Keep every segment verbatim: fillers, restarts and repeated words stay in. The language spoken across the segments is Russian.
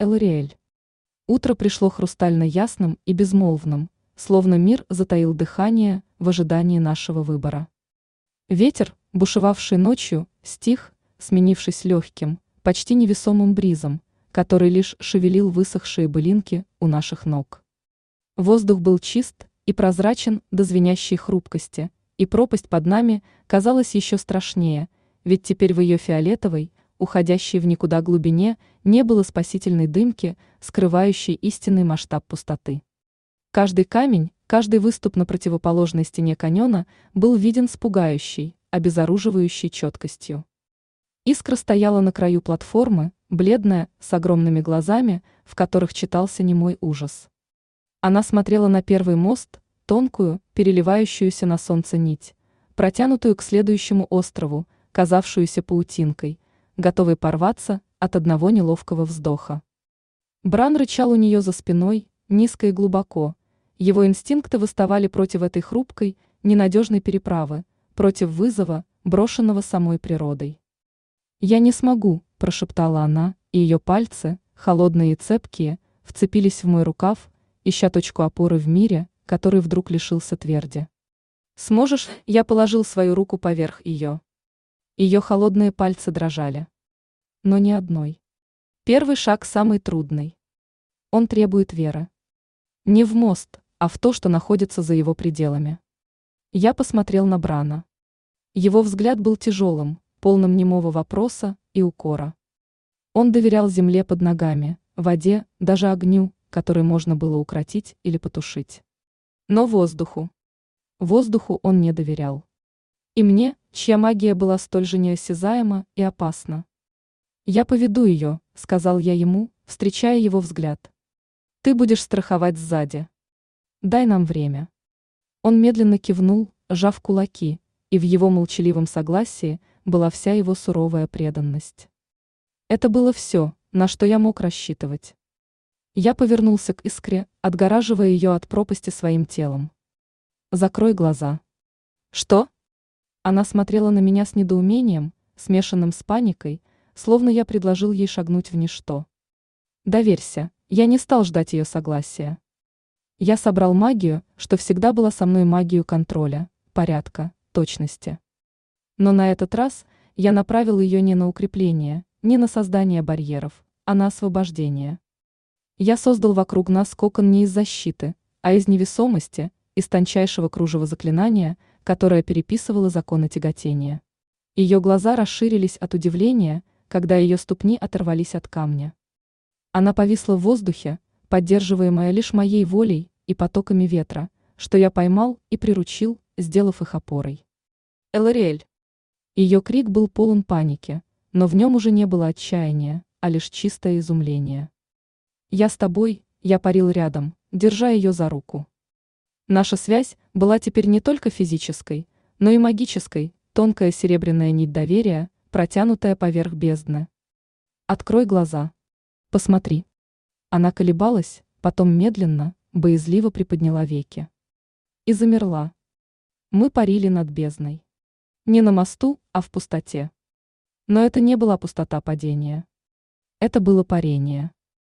Элариэль. Утро пришло хрустально ясным и безмолвным, словно мир затаил дыхание в ожидании нашего выбора. Ветер, бушевавший ночью, стих, сменившись легким, почти невесомым бризом, который лишь шевелил высохшие былинки у наших ног. Воздух был чист и прозрачен до звенящей хрупкости, и пропасть под нами казалась еще страшнее, ведь теперь в ее фиолетовой, уходящей в никуда глубине, не было спасительной дымки, скрывающей истинный масштаб пустоты. Каждый камень, каждый выступ на противоположной стене каньона был виден с пугающей, обезоруживающей четкостью. Искра стояла на краю платформы, бледная, с огромными глазами, в которых читался немой ужас. Она смотрела на первый мост, тонкую, переливающуюся на солнце нить, протянутую к следующему острову, казавшуюся паутинкой, готовой порваться от одного неловкого вздоха. Бран рычал у нее за спиной, низко и глубоко. Его инстинкты восставали против этой хрупкой, ненадежной переправы, против вызова, брошенного самой природой. «Я не смогу», – прошептала она, и ее пальцы, холодные и цепкие, вцепились в мой рукав, ища точку опоры в мире, который вдруг лишился тверди. «Сможешь?» – я положил свою руку поверх ее. Ее холодные пальцы дрожали. Но не одной. Первый шаг самый трудный. Он требует веры. Не в мост, а в то, что находится за его пределами. Я посмотрел на Брана. Его взгляд был тяжелым, полным немого вопроса и укора. Он доверял земле под ногами, воде, даже огню, который можно было укротить или потушить. Но воздуху. Воздуху он не доверял. И мне, чья магия была столь же неосязаема и опасна. «Я поведу ее», — сказал я ему, встречая его взгляд. «Ты будешь страховать сзади. Дай нам время». Он медленно кивнул, сжав кулаки, и в его молчаливом согласии была вся его суровая преданность. Это было все, на что я мог рассчитывать. Я повернулся к Искре, отгораживая ее от пропасти своим телом. «Закрой глаза». «Что?» Она смотрела на меня с недоумением, смешанным с паникой, словно я предложил ей шагнуть в ничто. «Доверься», я не стал ждать ее согласия. Я собрал магию, что всегда была со мной, магию контроля, порядка, точности. Но на этот раз я направил ее не на укрепление, не на создание барьеров, а на освобождение. Я создал вокруг нас кокон не из защиты, а из невесомости, из тончайшего кружева заклинания, которое переписывало законы тяготения. Ее глаза расширились от удивления, когда ее ступни оторвались от камня. Она повисла в воздухе, поддерживаемая лишь моей волей и потоками ветра, что я поймал и приручил, сделав их опорой. «Элариэль!» Ее крик был полон паники, но в нем уже не было отчаяния, а лишь чистое изумление. «Я с тобой», я парил рядом, держа ее за руку. Наша связь была теперь не только физической, но и магической, тонкая серебряная нить доверия, протянутая поверх бездны. «Открой глаза. Посмотри». Она колебалась, потом медленно, боязливо приподняла веки. И замерла. Мы парили над бездной. Не на мосту, а в пустоте. Но это не была пустота падения. Это было парение.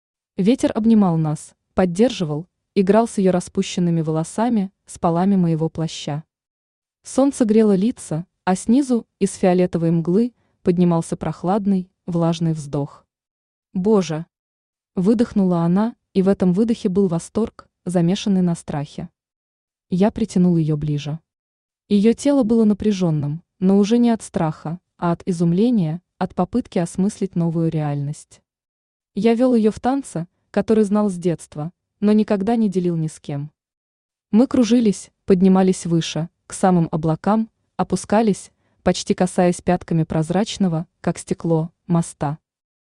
Ветер обнимал нас, поддерживал, играл с ее распущенными волосами, с полами моего плаща. Солнце грело лица, а снизу, из фиолетовой мглы, поднимался прохладный, влажный вздох. «Боже!» Выдохнула она, и в этом выдохе был восторг, замешанный на страхе. Я притянул ее ближе. Ее тело было напряженным, но уже не от страха, а от изумления, от попытки осмыслить новую реальность. Я вел ее в танце, который знал с детства, но никогда не делил ни с кем. Мы кружились, поднимались выше, к самым облакам, опускались, почти касаясь пятками прозрачного, как стекло, моста.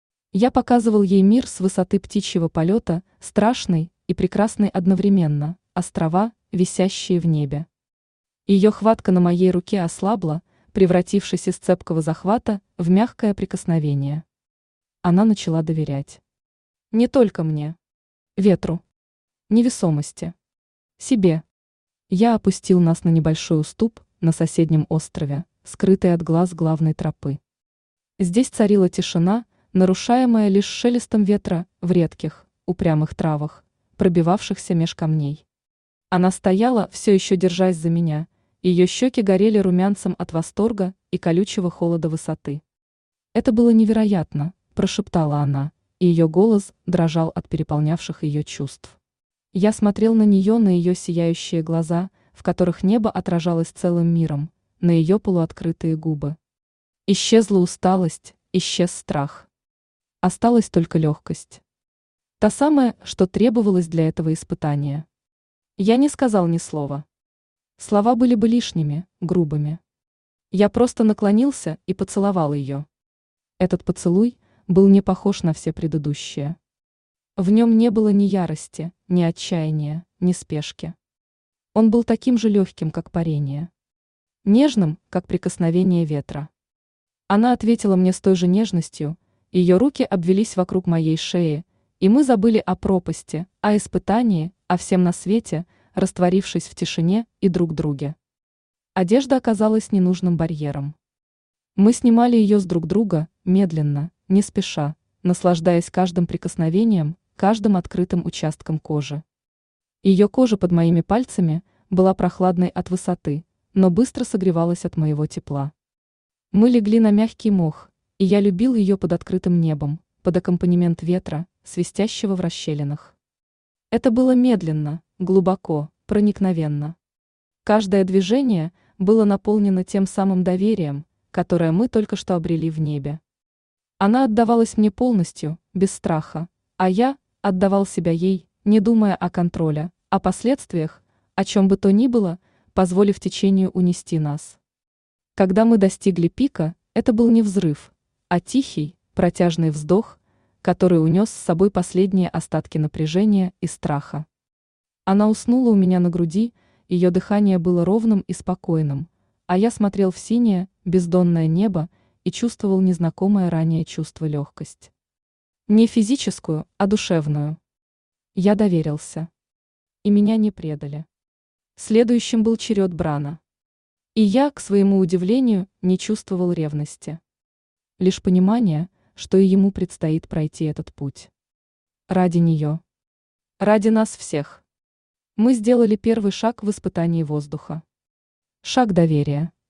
Я показывал ей мир с высоты птичьего полета, страшный и прекрасный одновременно, острова, висящие в небе. Ее хватка на моей руке ослабла, превратившись из цепкого захвата в мягкое прикосновение. Она начала доверять. Не только мне. Ветру. Невесомости. Себе. Я опустил нас на небольшой уступ на соседнем острове, скрытый от глаз главной тропы. Здесь царила тишина, нарушаемая лишь шелестом ветра в редких, упрямых травах, пробивавшихся меж камней. Она стояла, все еще держась за меня, ее щеки горели румянцем от восторга и колючего холода высоты. «Это было невероятно», – прошептала она, и ее голос дрожал от переполнявших ее чувств. Я смотрел на нее, на ее сияющие глаза, в которых небо отражалось целым миром, на ее полуоткрытые губы. Исчезла усталость, исчез страх. Осталась только легкость. Та самая, что требовалась для этого испытания. Я не сказал ни слова. Слова были бы лишними, грубыми. Я просто наклонился и поцеловал ее. Этот поцелуй был не похож на все предыдущие. В нем не было ни ярости, ни отчаяния, ни спешки. Он был таким же легким, как парение. Нежным, как прикосновение ветра. Она ответила мне с той же нежностью, ее руки обвелись вокруг моей шеи, и мы забыли о пропасти, о испытании, о всем на свете, растворившись в тишине и друг друге. Одежда оказалась ненужным барьером. Мы снимали ее с друг друга, медленно, не спеша, наслаждаясь каждым прикосновением, каждым открытым участком кожи. Ее кожа под моими пальцами была прохладной от высоты, но быстро согревалась от моего тепла. Мы легли на мягкий мох, и я любил ее под открытым небом, под аккомпанемент ветра, свистящего в расщелинах. Это было медленно, глубоко, проникновенно. Каждое движение было наполнено тем самым доверием, которое мы только что обрели в небе. Она отдавалась мне полностью, без страха, а я отдавал себя ей, не думая о контроле, о последствиях, о чем бы то ни было, позволив течению унести нас. Когда мы достигли пика, это был не взрыв, а тихий, протяжный вздох, который унес с собой последние остатки напряжения и страха. Она уснула у меня на груди, ее дыхание было ровным и спокойным, а я смотрел в синее, бездонное небо и чувствовал незнакомое ранее чувство легкость. Не физическую, а душевную. Я доверился. И меня не предали. Следующим был черед Брана. И я, к своему удивлению, не чувствовал ревности. Лишь понимание, что и ему предстоит пройти этот путь. Ради нее. Ради нас всех. Мы сделали первый шаг в испытании воздуха. Шаг доверия.